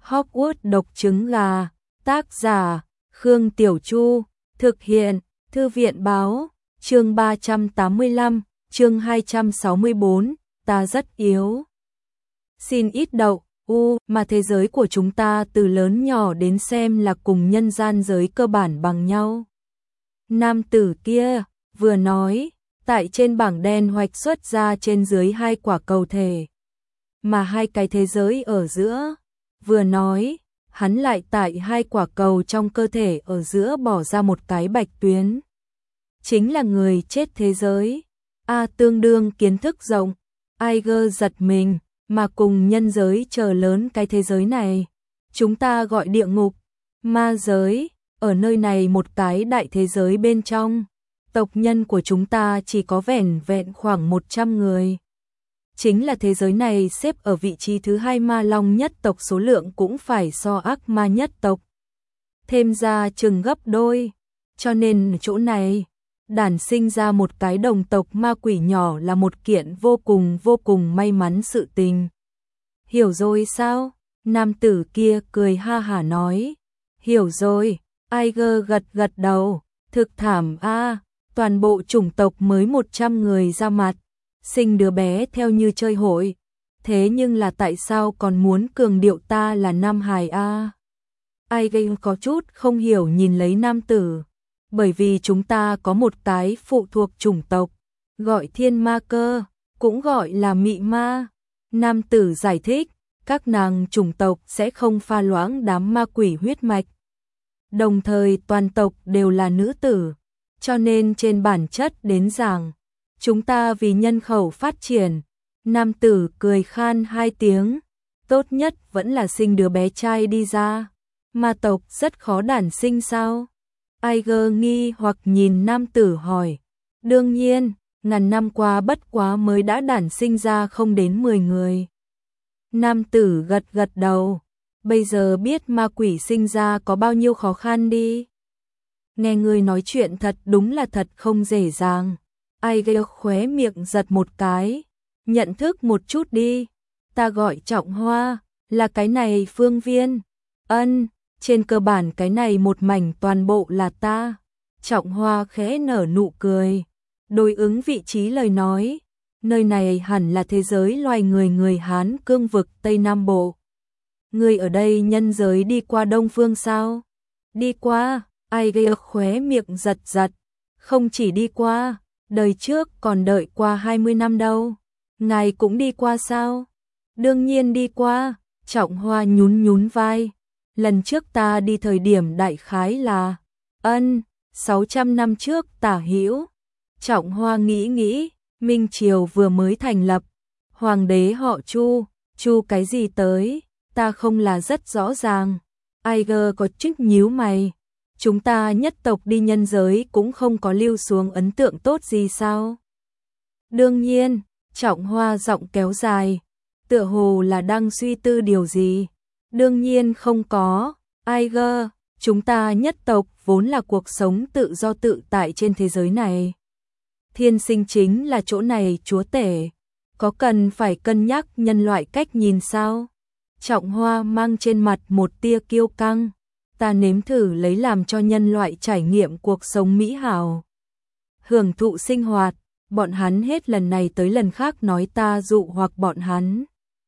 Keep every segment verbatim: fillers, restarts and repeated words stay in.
Hogwarts độc trứng gà, tác giả, Khương Tiểu Chu, thực hiện, Thư viện báo, chương ba trăm tám mươi lăm, chương hai trăm sáu mươi bốn, ta rất yếu. Xin ít đậu, u, mà thế giới của chúng ta từ lớn nhỏ đến xem là cùng nhân gian giới cơ bản bằng nhau. Nam tử kia, vừa nói, tại trên bảng đen hoạch xuất ra trên dưới hai quả cầu thể. Mà hai cái thế giới ở giữa, vừa nói, hắn lại tại hai quả cầu trong cơ thể ở giữa bỏ ra một cái bạch tuyến. Chính là người chết thế giới. A tương đương kiến thức rộng, Aiger giật mình, mà cùng nhân giới chờ lớn cái thế giới này. Chúng ta gọi địa ngục, ma giới, ở nơi này một cái đại thế giới bên trong. Tộc nhân của chúng ta chỉ có vẻn vẹn khoảng một trăm người. Chính là thế giới này xếp ở vị trí thứ hai ma long nhất tộc, số lượng cũng phải so ác ma nhất tộc thêm ra chừng gấp đôi. Cho nên chỗ này, đản sinh ra một cái đồng tộc ma quỷ nhỏ là một kiện vô cùng vô cùng may mắn sự tình. Hiểu rồi sao? Nam tử kia cười ha hả nói. Hiểu rồi, Aiger gật gật đầu, thực thảm a, toàn bộ chủng tộc mới một trăm người ra mặt, sinh đứa bé theo như chơi hội. Thế nhưng là tại sao còn muốn cường điệu ta là nam hài a? Aiger có chút không hiểu nhìn lấy nam tử. Bởi vì chúng ta có một cái phụ thuộc chủng tộc, gọi thiên ma cơ, cũng gọi là mị ma. Nam tử giải thích, các nàng chủng tộc sẽ không pha loãng đám ma quỷ huyết mạch. Đồng thời toàn tộc đều là nữ tử, cho nên trên bản chất đến rằng, chúng ta vì nhân khẩu phát triển. Nam tử cười khan hai tiếng, tốt nhất vẫn là sinh đứa bé trai đi ra. Ma tộc rất khó đản sinh sao? Aiger nghi hoặc nhìn nam tử hỏi. Đương nhiên, ngàn năm qua bất quá mới đã đản sinh ra không đến mười người. Nam tử gật gật đầu. Bây giờ biết ma quỷ sinh ra có bao nhiêu khó khăn đi. Nghe người nói chuyện thật đúng là thật không dễ dàng. Aiger khóe miệng giật một cái. Nhận thức một chút đi. Ta gọi Trọng Hoa, là cái này phương viên. Ân. Trên cơ bản cái này một mảnh toàn bộ là ta. Trọng Hoa khẽ nở nụ cười. Đối ứng vị trí lời nói. Nơi này hẳn là thế giới loài người người Hán cương vực Tây Nam Bộ. Người ở đây nhân giới đi qua Đông Phương sao? Đi qua, Aiger khóe miệng giật giật. Không chỉ đi qua, đời trước còn đợi qua hai mươi năm đâu. Ngài cũng đi qua sao? Đương nhiên đi qua, Trọng Hoa nhún nhún vai. Lần trước ta đi thời điểm đại khái là ân, sáu trăm năm trước tả hữu. Trọng Hoa nghĩ nghĩ, Minh Triều vừa mới thành lập, hoàng đế họ Chu, Chu cái gì tới, ta không là rất rõ ràng. Aiger có chút nhíu mày, chúng ta nhất tộc đi nhân giới cũng không có lưu xuống ấn tượng tốt gì sao? Đương nhiên, Trọng Hoa giọng kéo dài, tựa hồ là đang suy tư điều gì. Đương nhiên không có, Aiger, chúng ta nhất tộc vốn là cuộc sống tự do tự tại trên thế giới này. Thiên sinh chính là chỗ này chúa tể, có cần phải cân nhắc nhân loại cách nhìn sao? Trọng Hoa mang trên mặt một tia kiêu căng, ta nếm thử lấy làm cho nhân loại trải nghiệm cuộc sống mỹ hảo. Hưởng thụ sinh hoạt, bọn hắn hết lần này tới lần khác nói ta dụ hoặc bọn hắn.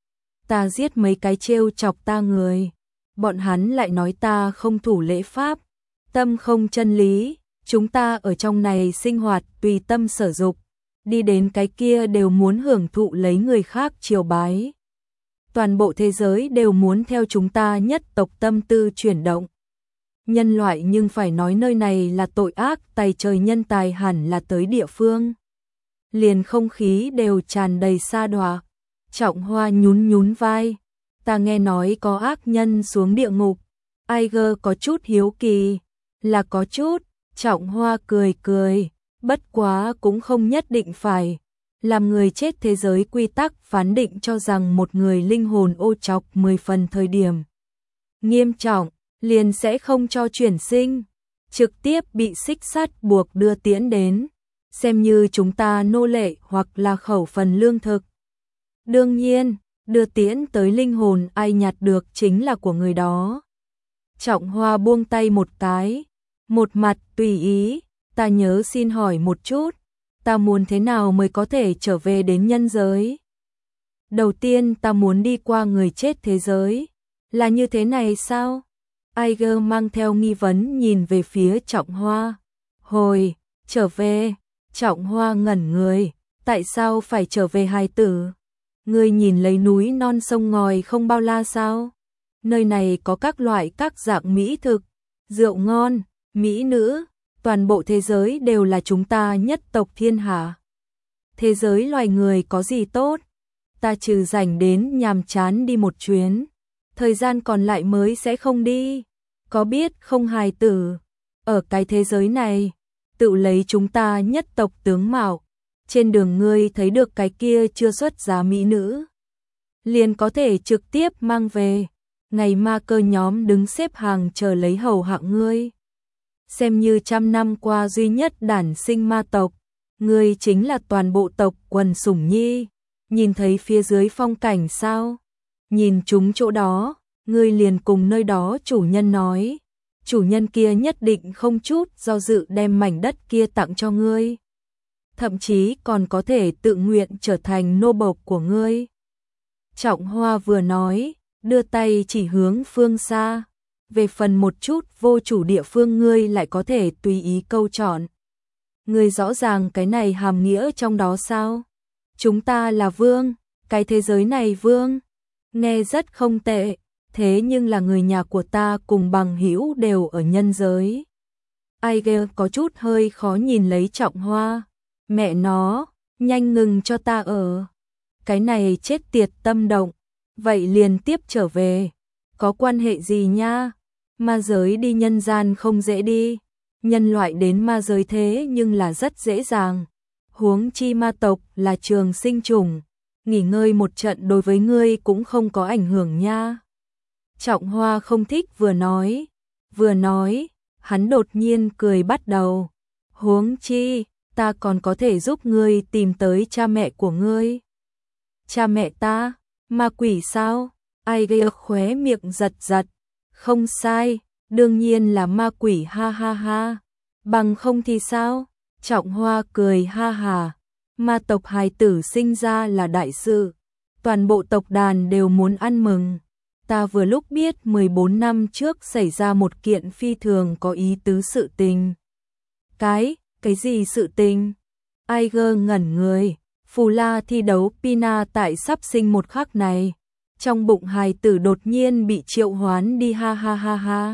Ta giết mấy cái trêu chọc ta người, bọn hắn lại nói ta không thủ lễ pháp, tâm không chân lý, chúng ta ở trong này sinh hoạt tùy tâm sở dục, đi đến cái kia đều muốn hưởng thụ lấy người khác triều bái. Toàn bộ thế giới đều muốn theo chúng ta nhất tộc tâm tư chuyển động. Nhân loại nhưng phải nói nơi này là tội ác tày trời, nhân tài hẳn là tới địa phương. Liền không khí đều tràn đầy sa đọa. Trọng Hoa nhún nhún vai, ta nghe nói có ác nhân xuống địa ngục. Aiger có chút hiếu kỳ, là có chút. Trọng Hoa cười cười, bất quá cũng không nhất định phải. Làm người chết thế giới quy tắc phán định cho rằng một người linh hồn ô trọc mười phần thời điểm nghiêm trọng, liền sẽ không cho chuyển sinh, trực tiếp bị xích sắt buộc đưa tiễn đến, xem như chúng ta nô lệ hoặc là khẩu phần lương thực. Đương nhiên, đưa tiễn tới linh hồn ai nhặt được chính là của người đó. Trọng Hoa buông tay một cái, một mặt tùy ý, ta nhớ xin hỏi một chút, ta muốn thế nào mới có thể trở về đến nhân giới? Đầu tiên ta muốn đi qua người chết thế giới, là như thế này sao? Aiger mang theo nghi vấn nhìn về phía Trọng Hoa. Hồi, trở về, Trọng Hoa ngẩn người, tại sao phải trở về hài tử? Ngươi nhìn lấy núi non sông ngòi không bao la sao? Nơi này có các loại các dạng mỹ thực, rượu ngon, mỹ nữ, toàn bộ thế giới đều là chúng ta nhất tộc thiên hạ. Thế giới loài người có gì tốt? Ta trừ rảnh đến nhàm chán đi một chuyến, thời gian còn lại mới sẽ không đi. Có biết không hài tử, ở cái thế giới này, tự lấy chúng ta nhất tộc tướng mạo, trên đường ngươi thấy được cái kia chưa xuất giá mỹ nữ, liền có thể trực tiếp mang về, ngày ma cơ nhóm đứng xếp hàng chờ lấy hầu hạ ngươi. Xem như trăm năm qua duy nhất đản sinh ma tộc, ngươi chính là toàn bộ tộc quần sủng nhi. Nhìn thấy phía dưới phong cảnh sao? Nhìn chúng chỗ đó, ngươi liền cùng nơi đó chủ nhân nói, chủ nhân kia nhất định không chút do dự đem mảnh đất kia tặng cho ngươi. Thậm chí còn có thể tự nguyện trở thành nô bộc của ngươi. Trọng Hoa vừa nói, đưa tay chỉ hướng phương xa. Về phần một chút vô chủ địa phương ngươi lại có thể tùy ý câu chọn. Ngươi rõ ràng cái này hàm nghĩa trong đó sao? Chúng ta là vương, cái thế giới này vương. Nghe rất không tệ, thế nhưng là người nhà của ta cùng bằng hữu đều ở nhân giới. Aiger có chút hơi khó nhìn lấy Trọng Hoa. Mẹ nó, nhanh ngừng cho ta ở. Cái này chết tiệt tâm động, vậy liền tiếp trở về. Có quan hệ gì nha? Ma giới đi nhân gian không dễ đi, nhân loại đến ma giới thế nhưng là rất dễ dàng. Huống chi ma tộc là trường sinh trùng, nghỉ ngơi một trận đối với ngươi cũng không có ảnh hưởng nha. Trọng Hoa không thích vừa nói, vừa nói, hắn đột nhiên cười bắt đầu. Huống chi, ta còn có thể giúp ngươi tìm tới cha mẹ của ngươi. Cha mẹ ta, ma quỷ sao? Aiger khóe miệng giật giật. Không sai, đương nhiên là ma quỷ ha ha ha. Bằng không thì sao? Trọng Hoa cười ha hà. Ma tộc hài tử sinh ra là đại sự. Toàn bộ tộc đàn đều muốn ăn mừng. Ta vừa lúc biết mười bốn năm trước xảy ra một kiện phi thường có ý tứ sự tình. Cái, cái gì sự tình? Aiger ngẩn người. Phù La thi đấu Pina tại sắp sinh một khắc này. Trong bụng hài tử đột nhiên bị triệu hoán đi ha ha ha ha.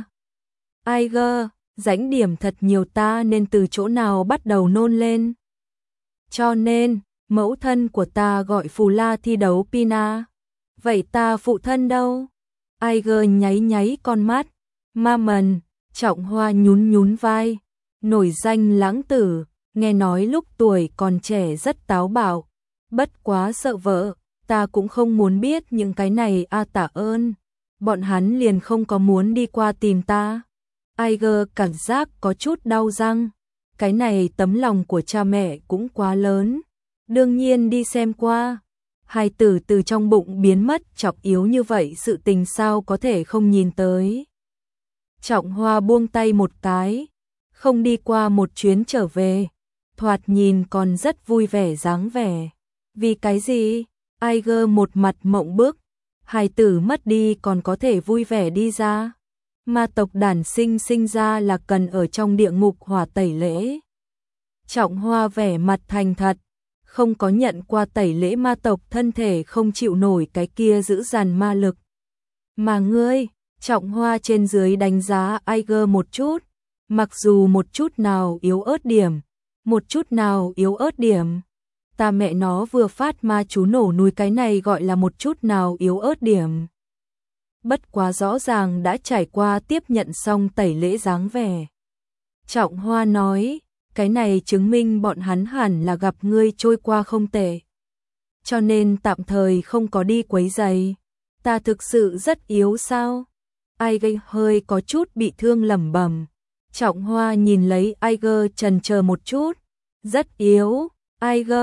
Aiger, rãnh điểm thật nhiều ta nên từ chỗ nào bắt đầu nôn lên. Cho nên, mẫu thân của ta gọi Phù La thi đấu Pina. Vậy ta phụ thân đâu? Aiger nháy nháy con mắt. Ma mần, Trọng Hoa nhún nhún vai. Nổi danh lãng tử, nghe nói lúc tuổi còn trẻ rất táo bạo. Bất quá sợ vợ, ta cũng không muốn biết những cái này a à, tạ ơn. Bọn hắn liền không có muốn đi qua tìm ta. Aiger cảm giác có chút đau răng. Cái này tấm lòng của cha mẹ cũng quá lớn. Đương nhiên đi xem qua. Hài tử từ trong bụng biến mất chọc yếu như vậy sự tình sao có thể không nhìn tới. Trọng Hoa buông tay một cái. Không đi qua một chuyến trở về. Thoạt nhìn còn rất vui vẻ dáng vẻ. Vì cái gì? Aiger một mặt mộng bức. Hài tử mất đi còn có thể vui vẻ đi ra. Ma tộc đản sinh sinh ra là cần ở trong địa ngục hỏa tẩy lễ. Trọng Hoa vẻ mặt thành thật. Không có nhận qua tẩy lễ ma tộc thân thể không chịu nổi cái kia giữ dằn ma lực. Mà ngươi, Trọng Hoa trên dưới đánh giá Aiger một chút. Mặc dù một chút nào yếu ớt điểm. Một chút nào yếu ớt điểm. Ta mẹ nó vừa phát ma chú nổ núi cái này gọi là một chút nào yếu ớt điểm. Bất quá rõ ràng đã trải qua tiếp nhận xong tẩy lễ dáng vẻ. Trọng Hoa nói, cái này chứng minh bọn hắn hẳn là gặp ngươi trôi qua không tệ. Cho nên tạm thời không có đi quấy giày. Ta thực sự rất yếu sao? Aiger hơi có chút bị thương lẩm bẩm. Trọng Hoa nhìn lấy Aiger chần chờ một chút. Rất yếu, Aiger,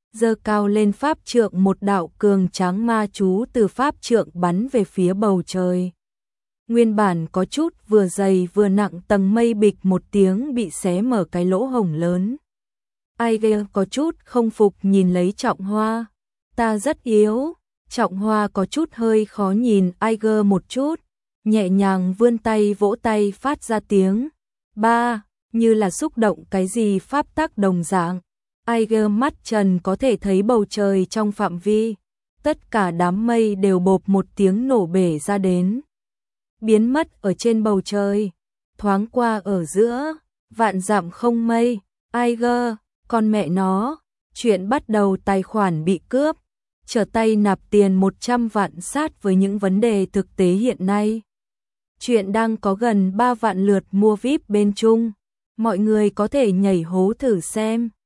giơ cao lên pháp trượng, một đạo cường tráng ma chú từ pháp trượng bắn về phía bầu trời. Nguyên bản có chút vừa dày vừa nặng tầng mây bịch một tiếng bị xé mở cái lỗ hổng lớn. Aiger có chút không phục nhìn lấy Trọng Hoa. Ta rất yếu. Trọng Hoa có chút hơi khó nhìn Aiger một chút, nhẹ nhàng vươn tay vỗ tay phát ra tiếng ba, như là xúc động cái gì pháp tắc đồng dạng. Aiger mắt trần có thể thấy bầu trời trong phạm vi, tất cả đám mây đều bộp một tiếng nổ bể ra đến, biến mất ở trên bầu trời, thoáng qua ở giữa, vạn dặm không mây. Aiger, con mẹ nó, chuyện bắt đầu tài khoản bị cướp, trở tay nạp tiền một trăm vạn sát với những vấn đề thực tế hiện nay. Chuyện đang có gần ba vạn lượt mua víp bên Trung, mọi người có thể nhảy hố thử xem.